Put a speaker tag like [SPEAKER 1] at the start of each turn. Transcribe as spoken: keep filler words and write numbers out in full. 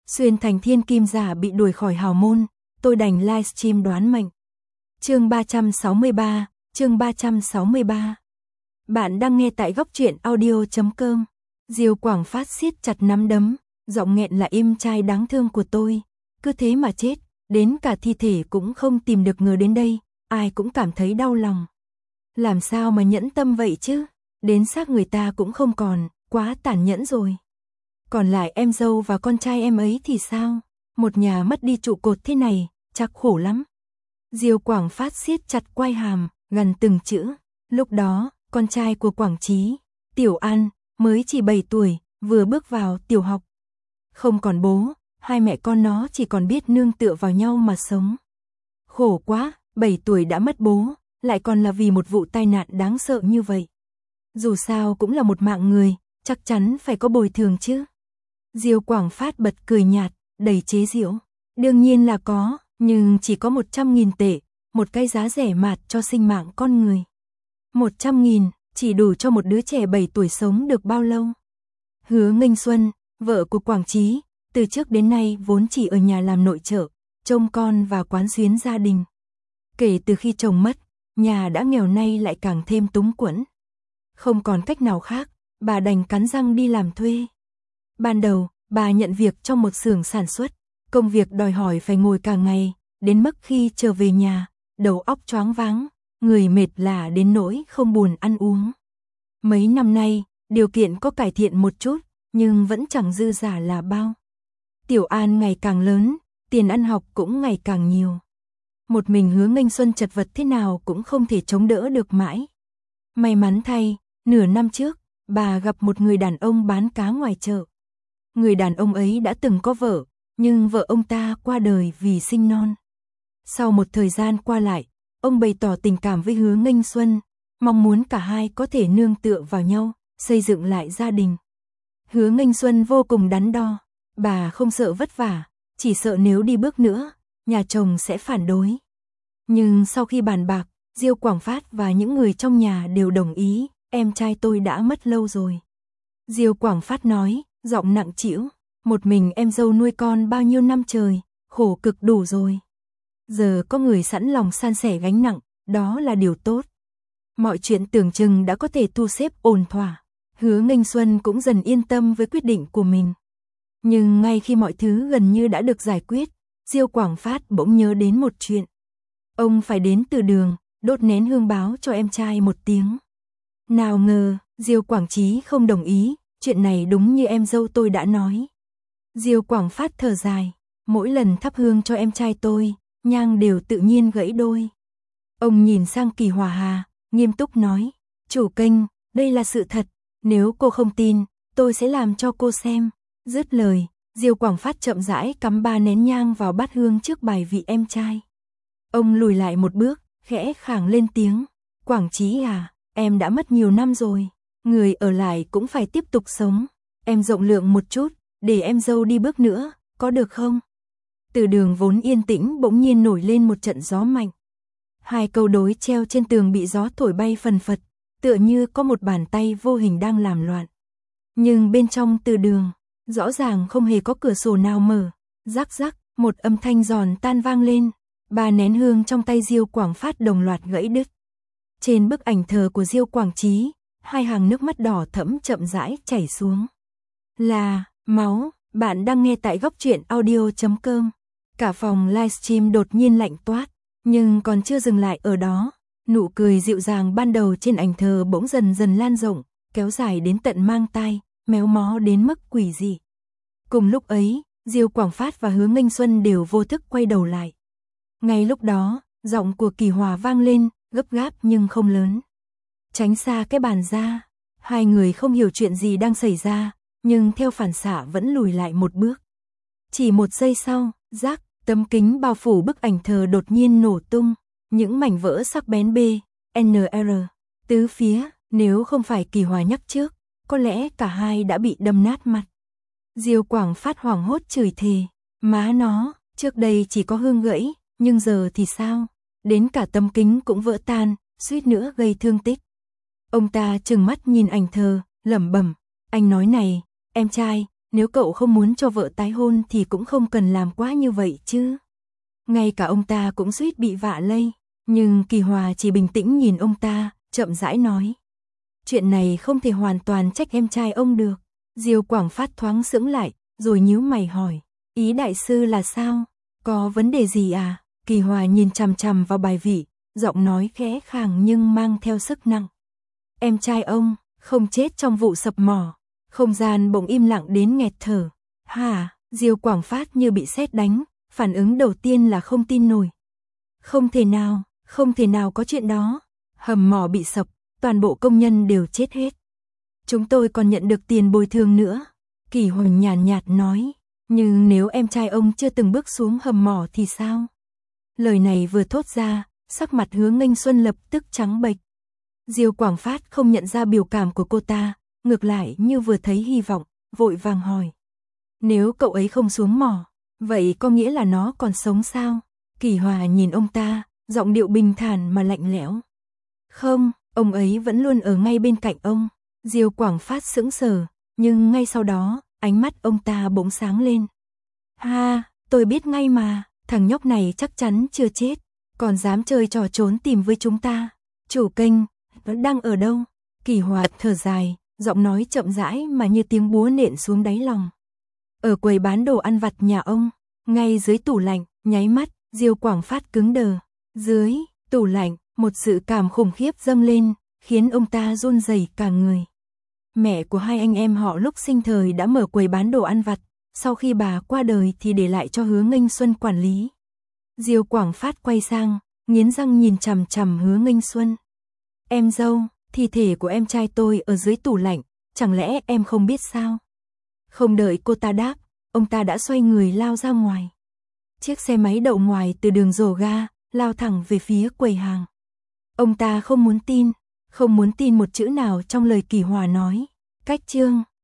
[SPEAKER 1] Xuyên thành thiên kim giả bị đuổi khỏi hào môn, tôi đành livestream đoán mệnh. Chương ba trăm sáu mươi ba, chương ba trăm sáu mươi ba. Bạn đang nghe tại góc truyện audio chấm com. Diêu Quảng Phát siết chặt nắm đấm, giọng nghẹn là im trai đáng thương của tôi, cứ thế mà chết, đến cả thi thể cũng không tìm được, ngờ đến đây, ai cũng cảm thấy đau lòng. Làm sao mà nhẫn tâm vậy chứ, đến xác người ta cũng không còn, quá tàn nhẫn rồi. Còn lại em dâu và con trai em ấy thì sao? Một nhà mất đi trụ cột thế này, chắc khổ lắm. Diêu Quảng Phát siết chặt quai hàm, gần từng chữ. Lúc đó, con trai của Quảng Chí, Tiểu An, mới chỉ bảy tuổi, vừa bước vào tiểu học. Không còn bố, hai mẹ con nó chỉ còn biết nương tựa vào nhau mà sống. Khổ quá, bảy tuổi đã mất bố, lại còn là vì một vụ tai nạn đáng sợ như vậy. Dù sao cũng là một mạng người, chắc chắn phải có bồi thường chứ. Diêu Quảng Phát bật cười nhạt, đầy chế giễu. Đương nhiên là có, nhưng chỉ có một trăm nghìn tệ, một cái giá rẻ mạt cho sinh mạng con người. một trăm nghìn, chỉ đủ cho một đứa trẻ bảy tuổi sống được bao lâu? Hứa Nghênh Xuân, vợ của Quảng Chí, từ trước đến nay vốn chỉ ở nhà làm nội trợ, trông con và quán xuyến gia đình. Kể từ khi chồng mất, nhà đã nghèo nay lại càng thêm túng quẫn. Không còn cách nào khác, bà đành cắn răng đi làm thuê. Ban đầu, bà nhận việc trong một xưởng sản xuất, công việc đòi hỏi phải ngồi cả ngày, đến mức khi trở về nhà, đầu óc choáng váng, người mệt lả đến nỗi không buồn ăn uống. Mấy năm nay, điều kiện có cải thiện một chút, nhưng vẫn chẳng dư giả là bao. Tiểu An ngày càng lớn, tiền ăn học cũng ngày càng nhiều. Một mình Hứa Nghênh Xuân chật vật thế nào cũng không thể chống đỡ được mãi. May mắn thay, nửa năm trước, bà gặp một người đàn ông bán cá ngoài chợ. Người đàn ông ấy đã từng có vợ, nhưng vợ ông ta qua đời vì sinh non. Sau một thời gian qua lại, ông bày tỏ tình cảm với Hứa Nghênh Xuân, mong muốn cả hai có thể nương tựa vào nhau, xây dựng lại gia đình. Hứa Nghênh Xuân vô cùng đắn đo, bà không sợ vất vả, chỉ sợ nếu đi bước nữa, nhà chồng sẽ phản đối. Nhưng sau khi bàn bạc, Diêu Quảng Phát và những người trong nhà đều đồng ý, em trai tôi đã mất lâu rồi. Diêu Quảng Phát nói, giọng nặng trĩu, một mình em dâu nuôi con bao nhiêu năm trời, khổ cực đủ rồi. Giờ có người sẵn lòng san sẻ gánh nặng, đó là điều tốt. Mọi chuyện tưởng chừng đã có thể thu xếp ổn thỏa, Hứa Nghênh Xuân cũng dần yên tâm với quyết định của mình. Nhưng ngay khi mọi thứ gần như đã được giải quyết, Diêu Quảng Phát bỗng nhớ đến một chuyện. Ông phải đến Từ Đường, đốt nén hương báo cho em trai một tiếng. Nào ngờ, Diêu Quảng Chí không đồng ý, chuyện này đúng như em dâu tôi đã nói. Diêu Quảng Phát thở dài, mỗi lần thắp hương cho em trai tôi, nhang đều tự nhiên gãy đôi. Ông nhìn sang Kỳ Hòa Hà, nghiêm túc nói, chủ kênh, đây là sự thật, nếu cô không tin, tôi sẽ làm cho cô xem. Dứt lời, Diêu Quảng Phát chậm rãi cắm ba nén nhang vào bát hương trước bài vị em trai. Ông lùi lại một bước, khẽ khàng lên tiếng, Quảng Chí à, em đã mất nhiều năm rồi, người ở lại cũng phải tiếp tục sống, em rộng lượng một chút, để em dâu đi bước nữa, có được không? Từ Đường vốn yên tĩnh bỗng nhiên nổi lên một trận gió mạnh. Hai câu đối treo trên tường bị gió thổi bay phần phật, tựa như có một bàn tay vô hình đang làm loạn. Nhưng bên trong Từ Đường, rõ ràng không hề có cửa sổ nào mở, rắc rắc, một âm thanh giòn tan vang lên, ba nén hương trong tay Diêu Quảng Phát đồng loạt gãy đứt. Trên bức ảnh thờ của Diêu Quảng Chí, hai hàng nước mắt đỏ thẫm chậm rãi chảy xuống. Là, máu, bạn đang nghe tại góc truyện audio chấm com. Cả phòng livestream đột nhiên lạnh toát, nhưng còn chưa dừng lại ở đó, nụ cười dịu dàng ban đầu trên ảnh thờ bỗng dần dần lan rộng, kéo dài đến tận mang tai, méo mó đến mức quỷ dị. Cùng lúc ấy, Diêu Quảng Phát và Hứa Nghênh Xuân đều vô thức quay đầu lại. Ngay lúc đó, giọng của Kỳ Hòa vang lên, gấp gáp nhưng không lớn. Tránh xa cái bàn ra. Hai người không hiểu chuyện gì đang xảy ra, nhưng theo phản xạ vẫn lùi lại một bước. Chỉ một giây sau, rắc, tấm kính bao phủ bức ảnh thờ đột nhiên nổ tung, những mảnh vỡ sắc bén B, N R, tứ phía, nếu không phải Kỳ Hòa nhắc trước, có lẽ cả hai đã bị đâm nát mặt. Diêu Quảng Phát hoảng hốt chửi thề, má nó, trước đây chỉ có hương gãy, nhưng giờ thì sao? Đến cả tấm kính cũng vỡ tan, suýt nữa gây thương tích. Ông ta trừng mắt nhìn ảnh thờ, lẩm bẩm, anh nói này, em trai, nếu cậu không muốn cho vợ tái hôn thì cũng không cần làm quá như vậy chứ. Ngay cả ông ta cũng suýt bị vạ lây, nhưng Kỳ Hòa chỉ bình tĩnh nhìn ông ta, chậm rãi nói. Chuyện này không thể hoàn toàn trách em trai ông được. Diêu Quảng Phát thoáng sững lại, rồi nhíu mày hỏi, ý đại sư là sao? Có vấn đề gì à? Kỳ Hòa nhìn chằm chằm vào bài vị, giọng nói khẽ khàng nhưng mang theo sức nặng. Em trai ông không chết trong vụ sập mỏ. Không gian bỗng im lặng đến nghẹt thở. Hả? Diêu Quảng Phát như bị sét đánh, phản ứng đầu tiên là không tin nổi. Không thể nào, không thể nào có chuyện đó. Hầm mỏ bị sập, toàn bộ công nhân đều chết hết. Chúng tôi còn nhận được tiền bồi thường nữa. Kỳ Hoành nhàn nhạt, nhạt nói, nhưng nếu em trai ông chưa từng bước xuống hầm mỏ thì sao? Lời này vừa thốt ra, sắc mặt Hứa Nghênh Xuân lập tức trắng bệch. Diêu Quảng Phát không nhận ra biểu cảm của cô ta, ngược lại như vừa thấy hy vọng, vội vàng hỏi. Nếu cậu ấy không xuống mỏ, vậy có nghĩa là nó còn sống sao? Kỳ Hòa nhìn ông ta, giọng điệu bình thản mà lạnh lẽo. Không, ông ấy vẫn luôn ở ngay bên cạnh ông. Diêu Quảng Phát sững sờ, nhưng ngay sau đó, ánh mắt ông ta bỗng sáng lên. Ha, tôi biết ngay mà, thằng nhóc này chắc chắn chưa chết, còn dám chơi trò trốn tìm với chúng ta. Chủ kênh, vẫn đang ở đâu? Kỳ Hòa thở dài, giọng nói chậm rãi mà như tiếng búa nện xuống đáy lòng. Ở quầy bán đồ ăn vặt nhà ông, ngay dưới tủ lạnh, nháy mắt, Diêu Quảng Phát cứng đờ. Dưới tủ lạnh, một sự cảm khủng khiếp dâng lên, khiến ông ta run rẩy cả người. Mẹ của hai anh em họ lúc sinh thời đã mở quầy bán đồ ăn vặt, sau khi bà qua đời thì để lại cho Hứa Nghênh Xuân quản lý. Diêu Quảng Phát quay sang, nghiến răng nhìn chằm chằm Hứa Nghênh Xuân. Em dâu, thi thể của em trai tôi ở dưới tủ lạnh, chẳng lẽ em không biết sao? Không đợi cô ta đáp, ông ta đã xoay người lao ra ngoài. Chiếc xe máy đậu ngoài từ đường rồ ga, lao thẳng về phía quầy hàng. Ông ta không muốn tin, không muốn tin một chữ nào trong lời Kỳ Hòa nói. Cách chương